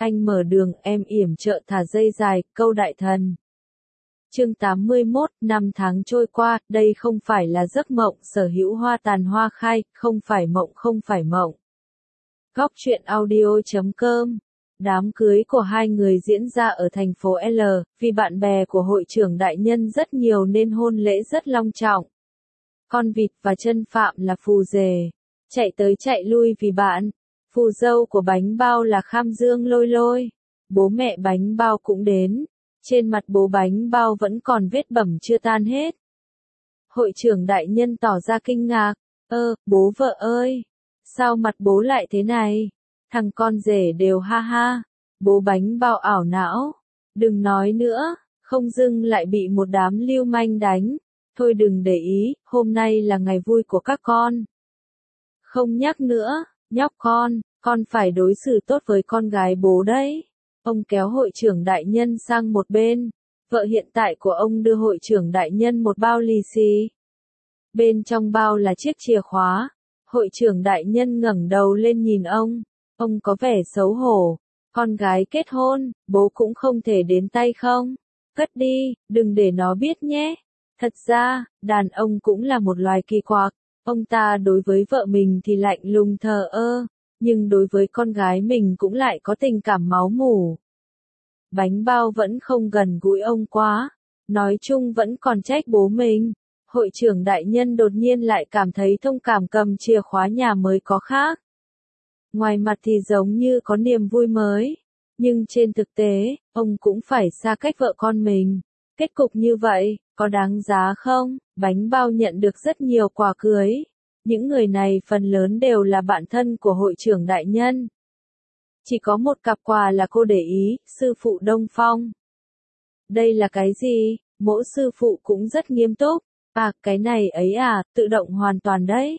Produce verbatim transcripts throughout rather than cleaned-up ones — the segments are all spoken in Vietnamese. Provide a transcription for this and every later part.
anh mở đường, em yểm trợ thả dây dài, câu đại thần. Chương tám mươi mốt, năm tháng trôi qua, đây không phải là giấc mộng, sở hữu hoa tàn hoa khai, không phải mộng không phải mộng. Góc truyện audio chấm com. Đám cưới của hai người diễn ra ở thành phố L, vì bạn bè của hội trưởng đại nhân rất nhiều nên hôn lễ rất long trọng. Con vịt và chân phạm là phù rể, chạy tới chạy lui vì bạn. Phù dâu của bánh bao là Kham Dương Lôi Lôi. Bố mẹ bánh bao cũng đến. Trên mặt bố bánh bao vẫn còn vết bầm chưa tan hết. Hội trưởng đại nhân tỏ ra kinh ngạc. Ơ, bố vợ ơi! Sao mặt bố lại thế này? Thằng con rể đều ha ha. Bố bánh bao ảo não. Đừng nói nữa, không dưng lại bị một đám lưu manh đánh. Thôi đừng để ý, hôm nay là ngày vui của các con. Không nhắc nữa, nhóc con, con phải đối xử tốt với con gái bố đấy. Ông kéo hội trưởng đại nhân sang một bên. Vợ hiện tại của ông đưa hội trưởng đại nhân một bao lì xì. Bên trong bao là chiếc chìa khóa. Hội trưởng đại nhân ngẩng đầu lên nhìn ông. Ông có vẻ xấu hổ. Con gái kết hôn, bố cũng không thể đến tay không? Cất đi, đừng để nó biết nhé. Thật ra, đàn ông cũng là một loài kỳ quặc. Ông ta đối với vợ mình thì lạnh lùng thờ ơ, nhưng đối với con gái mình cũng lại có tình cảm máu mủ. Bánh bao vẫn không gần gũi ông quá, nói chung vẫn còn trách bố mình. Hội trưởng đại nhân đột nhiên lại cảm thấy thông cảm, cầm chìa khóa nhà mới có khác. Ngoài mặt thì giống như có niềm vui mới, nhưng trên thực tế, ông cũng phải xa cách vợ con mình. Kết cục như vậy, có đáng giá không? Bánh bao nhận được rất nhiều quà cưới. Những người này phần lớn đều là bạn thân của hội trưởng đại nhân. Chỉ có một cặp quà là cô để ý, sư phụ Đông Phong. Đây là cái gì? Mỗi sư phụ cũng rất nghiêm túc. À, cái này ấy à, tự động hoàn toàn đấy.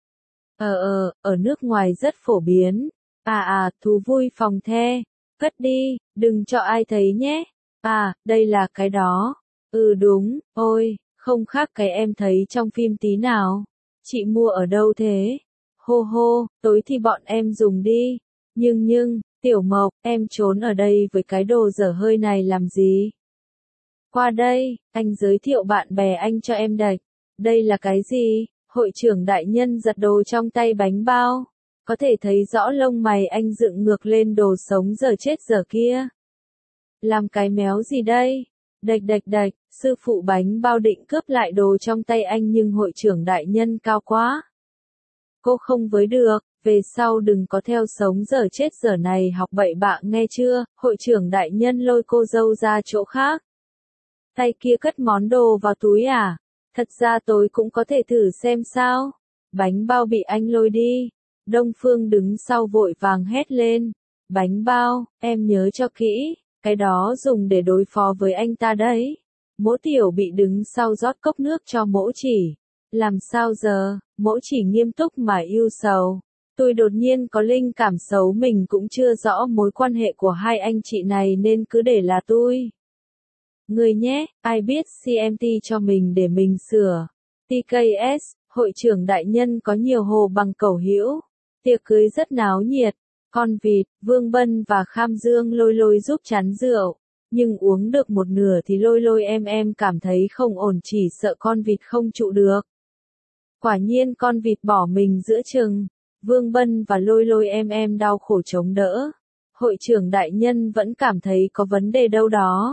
Ờ ờ, ở nước ngoài rất phổ biến. À à, thú vui phòng the. Cất đi, đừng cho ai thấy nhé. À, đây là cái đó. Ừ đúng, ôi, không khác cái em thấy trong phim tí nào. Chị mua ở đâu thế? Hô hô, tối thì bọn em dùng đi. Nhưng nhưng, Tiểu Mộc, em trốn ở đây với cái đồ dở hơi này làm gì? Qua đây, anh giới thiệu bạn bè anh cho em đạch. Đây là cái gì? Hội trưởng đại nhân giật đồ trong tay bánh bao. Có thể thấy rõ lông mày anh dựng ngược lên, đồ sống dở chết dở kia. Làm cái méo gì đây? Đạch đạch đạch, sư phụ bánh bao định cướp lại đồ trong tay anh nhưng hội trưởng đại nhân cao quá. Cô không với được, về sau đừng có theo sống dở chết dở này học bậy bạ nghe chưa? Hội trưởng đại nhân lôi cô dâu ra chỗ khác. Tay kia cất món đồ vào túi à? Thật ra tôi cũng có thể thử xem sao. Bánh bao bị anh lôi đi. Đông Phương đứng sau vội vàng hét lên. Bánh bao, em nhớ cho kỹ. Cái đó dùng để đối phó với anh ta đấy. Mỗ tiểu bị đứng sau rót cốc nước cho mỗ chỉ. Làm sao giờ? Mỗ chỉ nghiêm túc mà yêu sầu. Tôi đột nhiên có linh cảm xấu, mình cũng chưa rõ mối quan hệ của hai anh chị này nên cứ để là tôi. Người nhé, ai biết xê em tê cho mình để mình sửa. tê ca ét, hội trưởng đại nhân có nhiều hồ bằng cẩu hữu. Tiệc cưới rất náo nhiệt. Con vịt, Vương Bân và Kham Dương Lôi Lôi giúp chắn rượu. Nhưng uống được một nửa thì Lôi Lôi em em cảm thấy không ổn, chỉ sợ con vịt không trụ được. Quả nhiên con vịt bỏ mình giữa chừng. Vương Bân và Lôi Lôi em em đau khổ chống đỡ. Hội trưởng đại nhân vẫn cảm thấy có vấn đề đâu đó.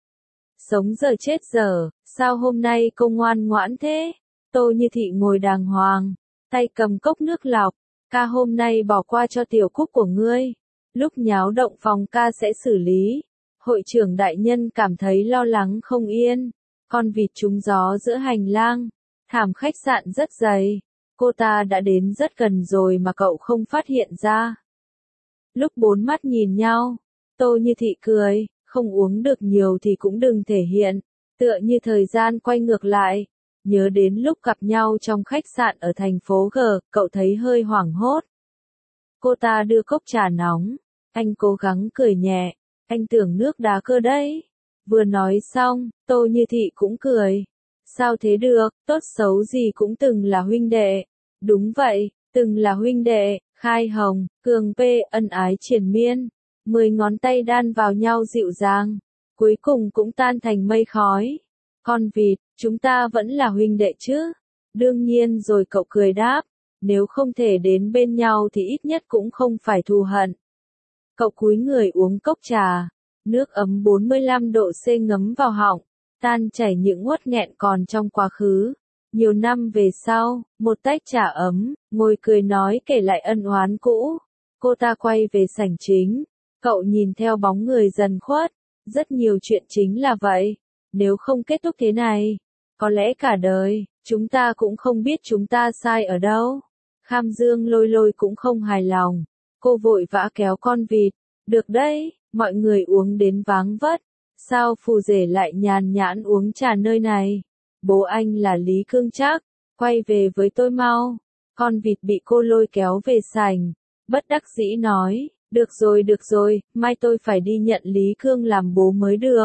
Sống giờ chết giờ, sao hôm nay cô ngoan ngoãn thế? Tô Như Thị ngồi đàng hoàng, tay cầm cốc nước lọc. Ca hôm nay bỏ qua cho tiểu Cúc của ngươi. Lúc nháo động phòng ca sẽ xử lý. Hội trưởng đại nhân cảm thấy lo lắng không yên. Con vịt trúng gió giữa hành lang. Thảm khách sạn rất dày. Cô ta đã đến rất gần rồi mà cậu không phát hiện ra. Lúc bốn mắt nhìn nhau, Tô Như Thị cười, không uống được nhiều thì cũng đừng thể hiện. Tựa như thời gian quay ngược lại. Nhớ đến lúc gặp nhau trong khách sạn ở thành phố G, cậu thấy hơi hoảng hốt. Cô ta đưa cốc trà nóng. Anh cố gắng cười nhẹ. Anh tưởng nước đá cơ đấy. Vừa nói xong, Tô Như Thị cũng cười. Sao thế được, tốt xấu gì cũng từng là huynh đệ. Đúng vậy, từng là huynh đệ, khai hồng, cường p, ân ái triền miên. Mười ngón tay đan vào nhau dịu dàng, cuối cùng cũng tan thành mây khói. Con vịt, chúng ta vẫn là huynh đệ chứ? Đương nhiên rồi, cậu cười đáp, nếu không thể đến bên nhau thì ít nhất cũng không phải thù hận. Cậu cúi người uống cốc trà, nước ấm bốn mươi lăm độ C ngấm vào họng, tan chảy những uất nghẹn còn trong quá khứ. Nhiều năm về sau, một tách trà ấm, ngồi cười nói kể lại ân oán cũ. Cô ta quay về sảnh chính, cậu nhìn theo bóng người dần khuất, rất nhiều chuyện chính là vậy, nếu không kết thúc thế này, có lẽ cả đời, chúng ta cũng không biết chúng ta sai ở đâu. Kham Dương Lôi Lôi cũng không hài lòng, cô vội vã kéo con vịt, được đấy, mọi người uống đến váng vất, sao phù rể lại nhàn nhãn uống trà nơi này? Bố anh là Lý Cương Trác, quay về với tôi mau. Con vịt bị cô lôi kéo về sảnh, bất đắc dĩ nói, được rồi được rồi, mai tôi phải đi nhận Lý Cương làm bố mới được.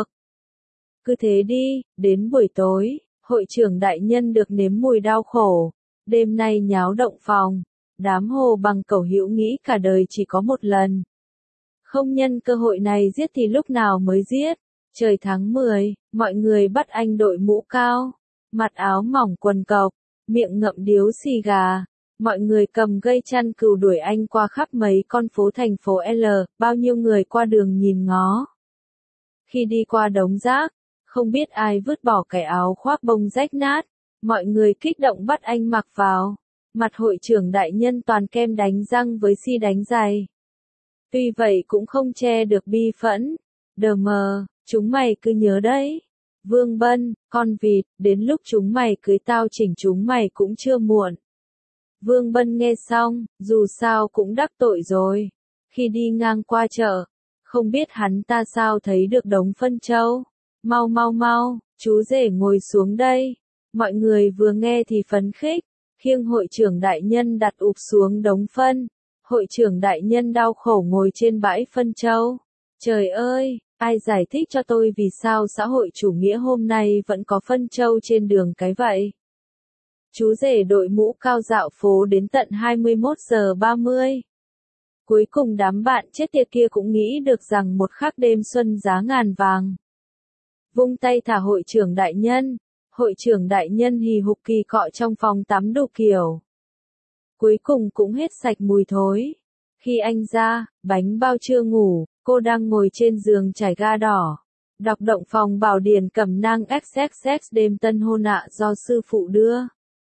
Cứ thế đi, đến buổi tối, hội trưởng đại nhân được nếm mùi đau khổ, đêm nay nháo động phòng, đám Hồ Bằng Cẩu hữu nghĩ cả đời chỉ có một lần. Không nhân cơ hội này giết thì lúc nào mới giết. Trời tháng mười, mọi người bắt anh đội mũ cao, mặt áo mỏng quần cộc, miệng ngậm điếu xì gà. Mọi người cầm gây chăn cừu đuổi anh qua khắp mấy con phố thành phố L, bao nhiêu người qua đường nhìn ngó. Khi đi qua đống rác, không biết ai vứt bỏ cái áo khoác bông rách nát, mọi người kích động bắt anh mặc vào. Mặt hội trưởng đại nhân toàn kem đánh răng với xi đánh giày. Tuy vậy cũng không che được bi phẫn. Đờ mờ, chúng mày cứ nhớ đấy. Vương Bân, con vịt, đến lúc chúng mày cưới tao chỉnh chúng mày cũng chưa muộn. Vương Bân nghe xong, dù sao cũng đắc tội rồi. Khi đi ngang qua chợ, không biết hắn ta sao thấy được đống phân trâu. Mau mau mau, chú rể ngồi xuống đây. Mọi người vừa nghe thì phấn khích, khiêng hội trưởng đại nhân đặt ụp xuống đống phân. Hội trưởng đại nhân đau khổ ngồi trên bãi phân trâu. Trời ơi, ai giải thích cho tôi vì sao xã hội chủ nghĩa hôm nay vẫn có phân trâu trên đường cái vậy? Chú rể đội mũ cao dạo phố đến tận hai mươi mốt giờ ba mươi. Cuối cùng đám bạn chết tiệt kia cũng nghĩ được rằng một khắc đêm xuân giá ngàn vàng. Vung tay thả hội trưởng đại nhân. Hội trưởng đại nhân hì hục kỳ cọ trong phòng tắm đủ kiểu. Cuối cùng cũng hết sạch mùi thối. Khi anh ra, bánh bao chưa ngủ, cô đang ngồi trên giường trải ga đỏ. Đọc động phòng bảo điển cẩm nang ích ích ích đêm tân hôn ạ do sư phụ đưa.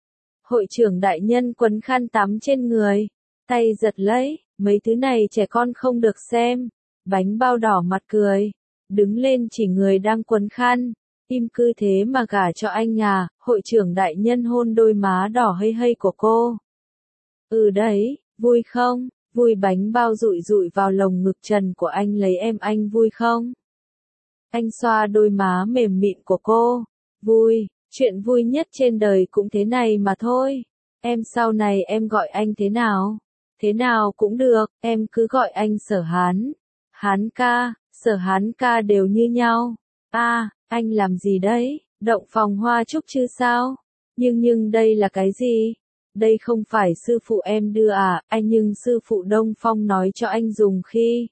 Hội trưởng đại nhân quấn khăn tắm trên người. Tay giật lấy, mấy thứ này trẻ con không được xem. Bánh bao đỏ mặt cười. Đứng lên chỉ người đang quấn khăn. Im cứ thế mà gả cho anh à, hội trưởng đại nhân hôn đôi má đỏ hây hây của cô. Ừ đấy, vui không? Vui bánh bao rụi rụi vào lồng ngực trần của anh lấy em anh vui không? Anh xoa đôi má mềm mịn của cô. Vui, chuyện vui nhất trên đời cũng thế này mà thôi. Em sau này em gọi anh thế nào? Thế nào cũng được, em cứ gọi anh Sở Hán. Hán ca, Sở Hán ca đều như nhau. À, anh làm gì đấy? Động phòng hoa trúc chứ sao? Nhưng nhưng đây là cái gì? Đây không phải sư phụ em đưa à, anh nhưng sư phụ Đông Phong nói cho anh dùng khi.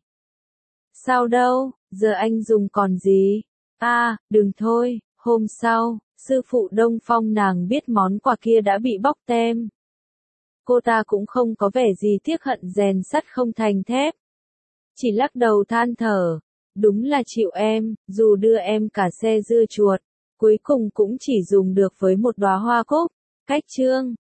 Sao đâu, giờ anh dùng còn gì? À, đừng thôi, hôm sau, sư phụ Đông Phong nàng biết món quà kia đã bị bóc tem. Cô ta cũng không có vẻ gì tiếc hận rèn sắt không thành thép. Chỉ lắc đầu than thở. Đúng là chịu em, dù đưa em cả xe dưa chuột, cuối cùng cũng chỉ dùng được với một đóa hoa cúc. Cách chương